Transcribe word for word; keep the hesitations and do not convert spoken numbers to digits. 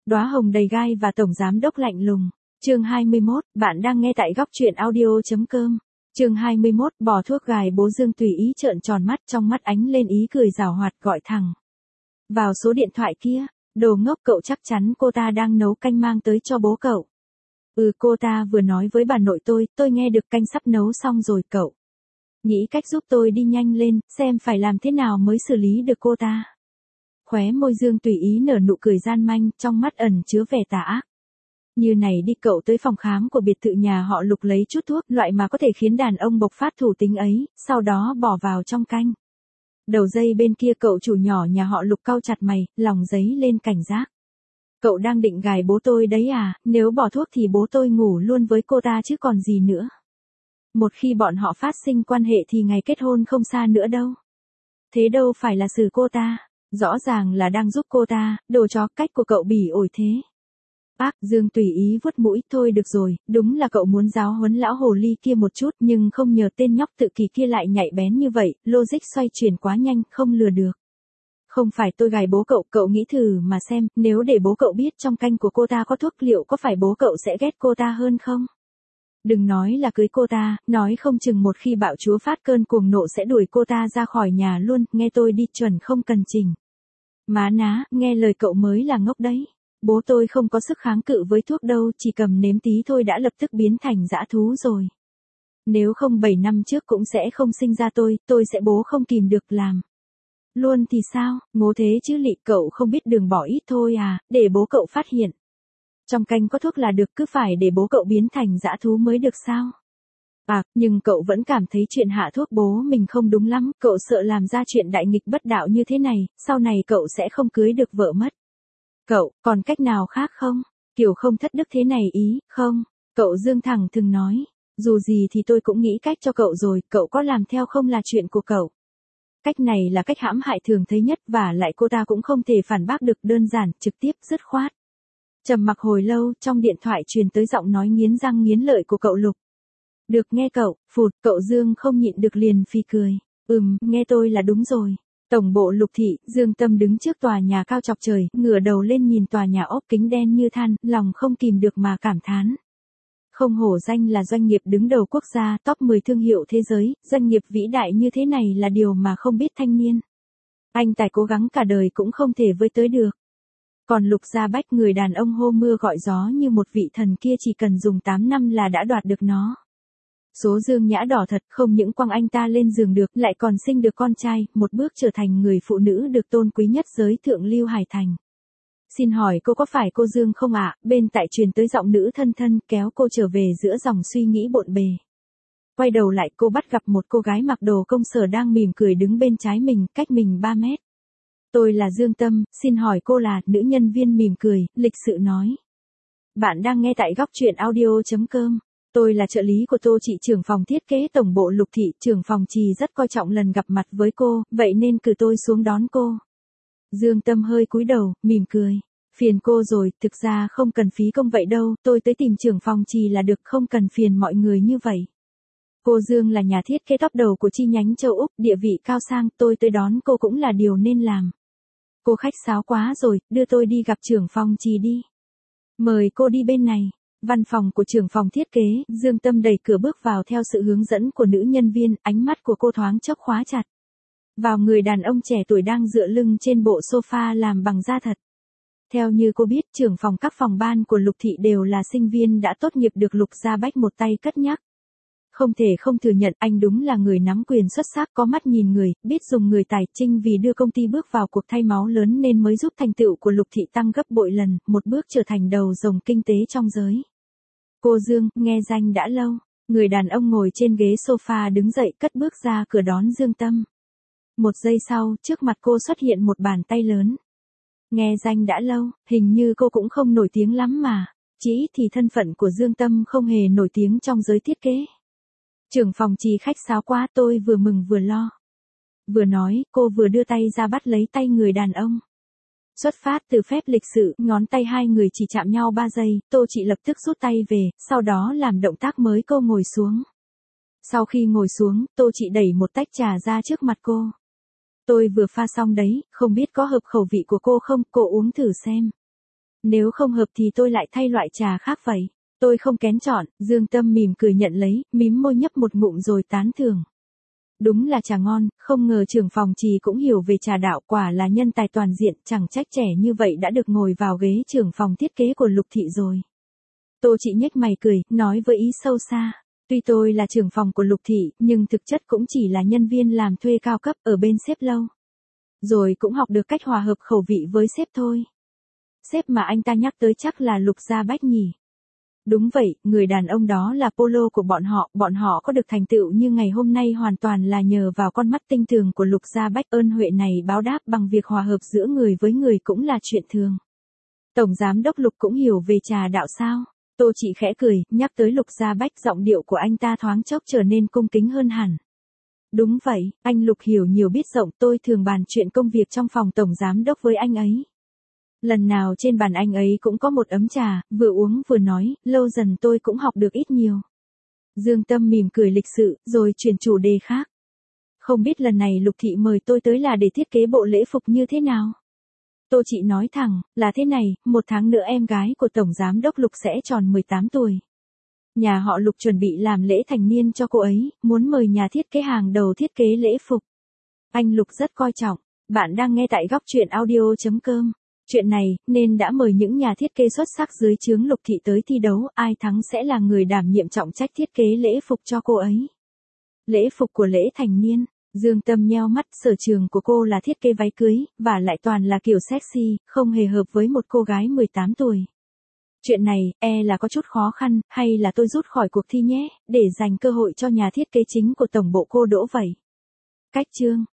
Đóa hồng đầy gai và tổng giám đốc lạnh lùng. Chương hai mươi mốt, bạn đang nghe tại góc truyện audio chấm com. Chương hai mươi mốt, bỏ thuốc gài bố Dương tùy ý trợn tròn mắt, trong mắt ánh lên ý cười giảo hoạt, gọi thẳng vào số điện thoại kia. Đồ ngốc, cậu chắc chắn cô ta đang nấu canh mang tới cho bố cậu. Ừ, cô ta vừa nói với bà nội tôi, tôi nghe được canh sắp nấu xong rồi cậu. Nghĩ cách giúp tôi đi nhanh lên, xem phải làm thế nào mới xử lý được cô ta. Khóe môi Dương tùy ý nở nụ cười gian manh, trong mắt ẩn chứa vẻ tà ác. Như này đi, cậu tới phòng khám của biệt thự nhà họ Lục lấy chút thuốc, loại mà có thể khiến đàn ông bộc phát thủ tính ấy, sau đó bỏ vào trong canh. Đầu dây bên kia cậu chủ nhỏ nhà họ Lục cau chặt mày, lòng giấy lên cảnh giác. Cậu đang định gài bố tôi đấy à, nếu bỏ thuốc thì bố tôi ngủ luôn với cô ta chứ còn gì nữa. Một khi bọn họ phát sinh quan hệ thì ngày kết hôn không xa nữa đâu. Thế đâu phải là xử cô ta, rõ ràng là đang giúp cô ta, đồ chó, cách của cậu bỉ ổi thế. Bác, Dương tùy ý vuốt mũi, thôi được rồi, đúng là cậu muốn giáo huấn lão hồ ly kia một chút, nhưng không nhờ tên nhóc tự kỷ kia lại nhạy bén như vậy, logic xoay chuyển quá nhanh, không lừa được. Không phải tôi gài bố cậu, cậu nghĩ thử mà xem, nếu để bố cậu biết trong canh của cô ta có thuốc, liệu có phải bố cậu sẽ ghét cô ta hơn không? Đừng nói là cưới cô ta, nói không chừng một khi bạo chúa phát cơn cuồng nộ sẽ đuổi cô ta ra khỏi nhà luôn, nghe tôi đi, chuẩn không cần chỉnh. Má ná, nghe lời cậu mới là ngốc đấy. Bố tôi không có sức kháng cự với thuốc đâu, chỉ cầm nếm tí thôi đã lập tức biến thành dã thú rồi. Nếu không bảy năm trước cũng sẽ không sinh ra tôi, tôi sẽ bố không kìm được làm. Luôn thì sao, ngố thế chứ lị, cậu không biết đường bỏ ít thôi à, để bố cậu phát hiện. Trong canh có thuốc là được, cứ phải để bố cậu biến thành dã thú mới được sao? À, nhưng cậu vẫn cảm thấy chuyện hạ thuốc bố mình không đúng lắm, cậu sợ làm ra chuyện đại nghịch bất đạo như thế này, sau này cậu sẽ không cưới được vợ mất. Cậu, còn cách nào khác không? Kiểu không thất đức thế này ý, không? Cậu Dương thẳng thừng nói. Dù gì thì tôi cũng nghĩ cách cho cậu rồi, cậu có làm theo không là chuyện của cậu. Cách này là cách hãm hại thường thấy nhất, và lại cô ta cũng không thể phản bác được, đơn giản, trực tiếp, dứt khoát. Trầm mặc hồi lâu, trong điện thoại truyền tới giọng nói nghiến răng nghiến lợi của cậu Lục. Được nghe cậu, phụt, cậu Dương không nhịn được liền phì cười. Ừm, nghe tôi là đúng rồi. Tổng bộ Lục thị, Dương Tâm đứng trước tòa nhà cao chọc trời, ngửa đầu lên nhìn tòa nhà ốp kính đen như than, lòng không kìm được mà cảm thán. Không hổ danh là doanh nghiệp đứng đầu quốc gia, top mười thương hiệu thế giới, doanh nghiệp vĩ đại như thế này là điều mà không biết thanh niên. Anh tài cố gắng cả đời cũng không thể với tới được. Còn Lục Gia Bách, người đàn ông hô mưa gọi gió như một vị thần kia, chỉ cần dùng tám năm là đã đoạt được nó. Số Dương Nhã đỏ thật, không những quăng anh ta lên giường được, lại còn sinh được con trai, một bước trở thành người phụ nữ được tôn quý nhất giới thượng lưu Hải Thành. Xin hỏi cô có phải cô Dương không ạ? Bên tại truyền tới giọng nữ thân thân, kéo cô trở về giữa dòng suy nghĩ bộn bề. Quay đầu lại, cô bắt gặp một cô gái mặc đồ công sở đang mỉm cười đứng bên trái mình, cách mình ba mét. Tôi là Dương Tâm, xin hỏi cô là, nữ nhân viên mỉm cười, lịch sự nói. Bạn đang nghe tại góc truyện audio chấm com. Tôi là trợ lý của Tô chị, trưởng phòng thiết kế tổng bộ Lục thị, trưởng phòng Trì rất coi trọng lần gặp mặt với cô, vậy nên cử tôi xuống đón cô. Dương Tâm hơi cúi đầu, mỉm cười. Phiền cô rồi, thực ra không cần phí công vậy đâu, tôi tới tìm trưởng phòng Trì là được, không cần phiền mọi người như vậy. Cô Dương là nhà thiết kế top đầu của chi nhánh châu Úc, địa vị cao sang, tôi tới đón cô cũng là điều nên làm. Cô khách sáo quá rồi, đưa tôi đi gặp trưởng phòng Trì đi. Mời cô đi bên này. Văn phòng của trưởng phòng thiết kế, Dương Tâm đẩy cửa bước vào theo sự hướng dẫn của nữ nhân viên, ánh mắt của cô thoáng chốc khóa chặt vào người đàn ông trẻ tuổi đang dựa lưng trên bộ sofa làm bằng da thật. Theo như cô biết, trưởng phòng các phòng ban của Lục thị đều là sinh viên đã tốt nghiệp được Lục Gia Bách một tay cất nhắc. Không thể không thừa nhận, anh đúng là người nắm quyền xuất sắc, có mắt nhìn người, biết dùng người tài chinh, vì đưa công ty bước vào cuộc thay máu lớn nên mới giúp thành tựu của Lục thị tăng gấp bội lần, một bước trở thành đầu rồng kinh tế trong giới. Cô Dương, nghe danh đã lâu. Người đàn ông ngồi trên ghế sofa đứng dậy, cất bước ra cửa đón Dương Tâm. Một giây sau, trước mặt cô xuất hiện một bàn tay lớn. Nghe danh đã lâu, hình như cô cũng không nổi tiếng lắm mà. Chỉ thì thân phận của Dương Tâm không hề nổi tiếng trong giới thiết kế. Trưởng phòng Trì khách sáo quá, tôi vừa mừng vừa lo. Vừa nói, cô vừa đưa tay ra bắt lấy tay người đàn ông. Xuất phát từ phép lịch sự, ngón tay hai người chỉ chạm nhau ba giây, Tô chị lập tức rút tay về, sau đó làm động tác mới cô ngồi xuống. Sau khi ngồi xuống, Tô chị đẩy một tách trà ra trước mặt cô. Tôi vừa pha xong đấy, không biết có hợp khẩu vị của cô không, cô uống thử xem. Nếu không hợp thì tôi lại thay loại trà khác vậy. Tôi không kén chọn, Dương Tâm mỉm cười nhận lấy, mím môi nhấp một ngụm rồi tán thưởng. Đúng là trà ngon, không ngờ trưởng phòng trì cũng hiểu về trà đạo, quả là nhân tài toàn diện, chẳng trách trẻ như vậy đã được ngồi vào ghế trưởng phòng thiết kế của Lục Thị rồi. Tô Chị nhếch mày cười, nói với ý sâu xa. Tuy tôi là trưởng phòng của Lục Thị, nhưng thực chất cũng chỉ là nhân viên làm thuê cao cấp ở bên sếp lâu. Rồi cũng học được cách hòa hợp khẩu vị với sếp thôi. Sếp mà anh ta nhắc tới chắc là Lục Gia Bách nhỉ. Đúng vậy, người đàn ông đó là polo của bọn họ, bọn họ có được thành tựu như ngày hôm nay hoàn toàn là nhờ vào con mắt tinh tường của Lục Gia Bách. Ơn huệ này báo đáp bằng việc hòa hợp giữa người với người cũng là chuyện thường. Tổng giám đốc Lục cũng hiểu về trà đạo sao? Tô Chị khẽ cười, nhắc tới Lục Gia Bách, giọng điệu của anh ta thoáng chốc trở nên cung kính hơn hẳn. Đúng vậy, anh Lục hiểu nhiều biết rộng, tôi thường bàn chuyện công việc trong phòng tổng giám đốc với anh ấy. Lần nào trên bàn anh ấy cũng có một ấm trà, vừa uống vừa nói, lâu dần tôi cũng học được ít nhiều. Dương Tâm mỉm cười lịch sự, rồi chuyển chủ đề khác. Không biết lần này Lục Thị mời tôi tới là để thiết kế bộ lễ phục như thế nào? Tô Chị nói thẳng, là thế này, một tháng nữa em gái của Tổng Giám đốc Lục sẽ tròn mười tám tuổi. Nhà họ Lục chuẩn bị làm lễ thành niên cho cô ấy, muốn mời nhà thiết kế hàng đầu thiết kế lễ phục. Anh Lục rất coi trọng, bạn đang nghe tại góc truyện audio chấm com. Chuyện này, nên đã mời những nhà thiết kế xuất sắc dưới trướng Lục Thị tới thi đấu, ai thắng sẽ là người đảm nhiệm trọng trách thiết kế lễ phục cho cô ấy. Lễ phục của lễ thành niên, Dương Tâm nheo mắt, sở trường của cô là thiết kế váy cưới, và lại toàn là kiểu sexy, không hề hợp với một cô gái mười tám tuổi. Chuyện này, e là có chút khó khăn, hay là tôi rút khỏi cuộc thi nhé, để dành cơ hội cho nhà thiết kế chính của tổng bộ cô đỗ vậy. Cách chương